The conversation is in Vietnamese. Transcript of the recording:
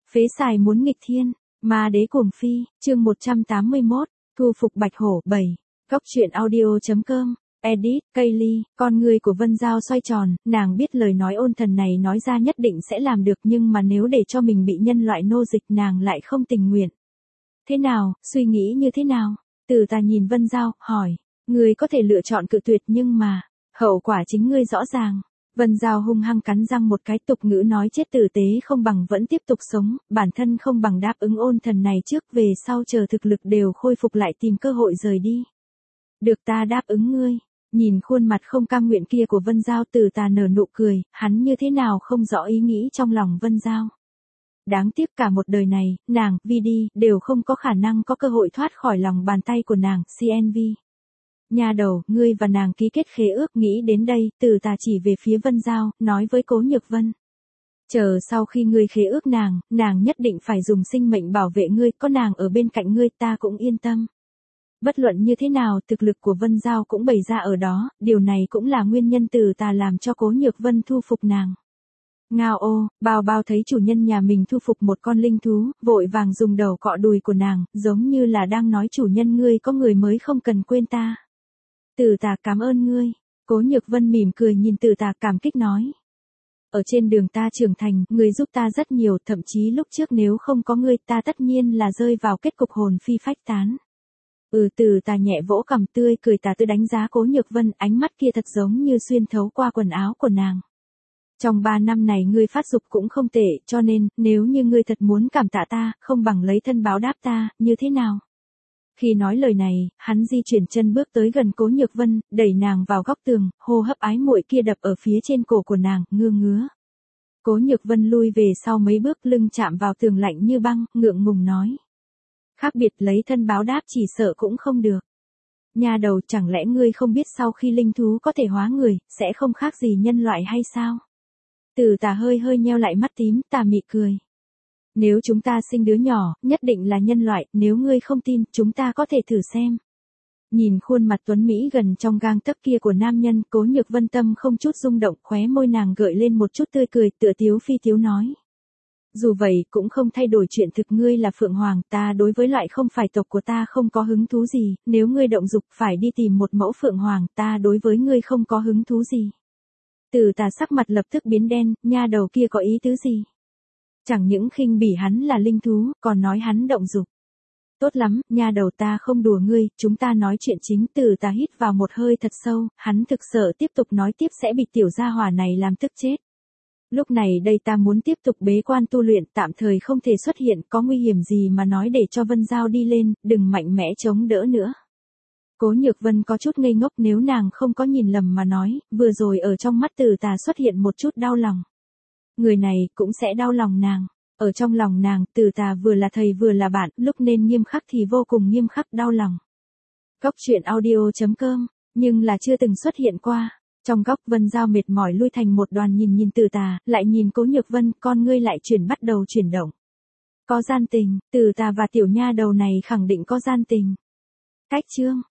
Phế xài muốn nghịch thiên, ma đế cuồng phi, chương 181, thu phục bạch hổ 7. Góc truyện audio.com, edit, Kaylee, con người của Vân Giao xoay tròn, nàng biết lời nói ôn thần này nói ra nhất định sẽ làm được nhưng mà nếu để cho mình bị nhân loại nô dịch nàng lại không tình nguyện. Thế nào, suy nghĩ như thế nào? Từ Tà nhìn Vân Giao, hỏi, ngươi có thể lựa chọn cự tuyệt nhưng mà, hậu quả chính ngươi rõ ràng. Vân Giao hung hăng cắn răng một cái, tục ngữ nói chết tử tế không bằng vẫn tiếp tục sống, bản thân không bằng đáp ứng ôn thần này trước, về sau chờ thực lực đều khôi phục lại tìm cơ hội rời đi. Được, ta đáp ứng ngươi. Nhìn khuôn mặt không cam nguyện kia của Vân Giao, Từ Tà nở nụ cười, hắn như thế nào không rõ ý nghĩ trong lòng Vân Giao. Đáng tiếc cả một đời này, nàng, Vy đều không có khả năng có cơ hội thoát khỏi lòng bàn tay của nàng, CNV. Nhà đầu, ngươi và nàng ký kết khế ước, nghĩ đến đây, Từ Tà chỉ về phía Vân Giao, nói với Cố Nhược Vân. Chờ sau khi ngươi khế ước nàng nhất định phải dùng sinh mệnh bảo vệ ngươi, có nàng ở bên cạnh ngươi ta cũng yên tâm. Bất luận như thế nào, thực lực của Vân Giao cũng bày ra ở đó, điều này cũng là nguyên nhân Từ Tà làm cho Cố Nhược Vân thu phục nàng. Ngao ô, bao thấy chủ nhân nhà mình thu phục một con linh thú, vội vàng dùng đầu cọ đùi của nàng, giống như là đang nói chủ nhân ngươi có người mới không cần quên ta. Từ Tà cảm ơn ngươi. Cố Nhược Vân mỉm cười nhìn Từ Tà cảm kích nói. Ở trên đường ta trưởng thành, ngươi giúp ta rất nhiều, thậm chí lúc trước nếu không có ngươi ta tất nhiên là rơi vào kết cục hồn phi phách tán. Từ Tà nhẹ vỗ cằm, tươi cười tà tư đánh giá Cố Nhược Vân, ánh mắt kia thật giống như xuyên thấu qua quần áo của nàng. Trong 3 năm này ngươi phát dục cũng không tệ, cho nên, nếu như ngươi thật muốn cảm tạ ta, không bằng lấy thân báo đáp ta, như thế nào? Khi nói lời này, hắn di chuyển chân bước tới gần Cố Nhược Vân, đẩy nàng vào góc tường, hô hấp ái muội kia đập ở phía trên cổ của nàng, ngứa. Cố Nhược Vân lui về sau mấy bước, lưng chạm vào tường lạnh như băng, ngượng ngùng nói. Khác biệt lấy thân báo đáp chỉ sợ cũng không được. Nhà đầu, chẳng lẽ ngươi không biết sau khi linh thú có thể hóa người, sẽ không khác gì nhân loại hay sao? Từ Tà hơi nheo lại mắt tím, tà mị cười. Nếu chúng ta sinh đứa nhỏ, nhất định là nhân loại, nếu ngươi không tin, chúng ta có thể thử xem. Nhìn khuôn mặt tuấn Mỹ gần trong gang tấc kia của nam nhân, Cố Nhược Vân tâm không chút rung động, khóe môi nàng gợi lên một chút tươi cười, tựa tiếu phi tiếu nói. Dù vậy, cũng không thay đổi chuyện thực, ngươi là Phượng Hoàng, ta đối với loại không phải tộc của ta không có hứng thú gì, nếu ngươi động dục phải đi tìm một mẫu Phượng Hoàng, ta đối với ngươi không có hứng thú gì. Từ Tà sắc mặt lập tức biến đen, nha đầu kia có ý tứ gì? Chẳng những khinh bỉ hắn là linh thú, còn nói hắn động dục. Tốt lắm, nha đầu, ta không đùa ngươi, chúng ta nói chuyện chính. Từ Tà hít vào một hơi thật sâu, hắn thực sợ tiếp tục nói tiếp sẽ bị tiểu gia hỏa này làm tức chết. Lúc này đây ta muốn tiếp tục bế quan tu luyện, tạm thời không thể xuất hiện, có nguy hiểm gì mà nói để cho Vân Giao đi lên, đừng mạnh mẽ chống đỡ nữa. Cố Nhược Vân có chút ngây ngốc, nếu nàng không có nhìn lầm mà nói, vừa rồi ở trong mắt Từ Tà xuất hiện một chút đau lòng. Người này cũng sẽ đau lòng nàng. Ở trong lòng nàng, Từ Tà vừa là thầy vừa là bạn, lúc nên nghiêm khắc thì vô cùng nghiêm khắc, đau lòng. Góc truyện audio.com, nhưng là chưa từng xuất hiện qua. Trong góc, Vân Giao mệt mỏi lui thành một đoàn, nhìn Từ Tà, lại nhìn Cố Nhược Vân, con ngươi lại bắt đầu chuyển động. Có gian tình, Từ Tà và tiểu nha đầu này khẳng định có gian tình. Cách chương